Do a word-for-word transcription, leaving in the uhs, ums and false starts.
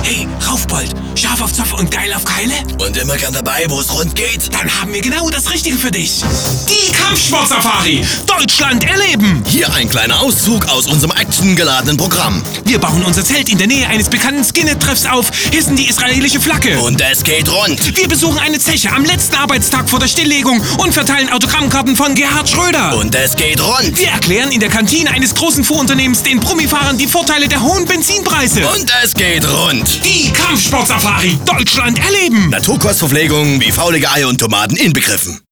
Hey, Raufbold, scharf auf Zopf und geil auf Keile? Und immer gern dabei, wo es rund geht? Dann haben wir genau das Richtige für dich. Die Kampfsportsafari. Deutschland erleben. Hier ein kleiner Auszug aus unserem actiongeladenen Programm. Wir bauen unser Zelt in der Nähe eines bekannten Skinhead-Treffs auf, hissen die israelische Flagge. Und es geht rund. Wir besuchen eine Zeche am letzten Arbeitstag vor der Stilllegung und verteilen Autogrammkarten von Gerhard Schröder. Und es geht rund. Wir erklären in der Kantine eines großen Fuhrunternehmens den Brummifahrern die Vorteile der hohen Benzinpreise. Und es geht rund. Die Kampfsportsafari. Deutschland erleben. Naturkostverpflegung wie faulige Eier und Tomaten inbegriffen.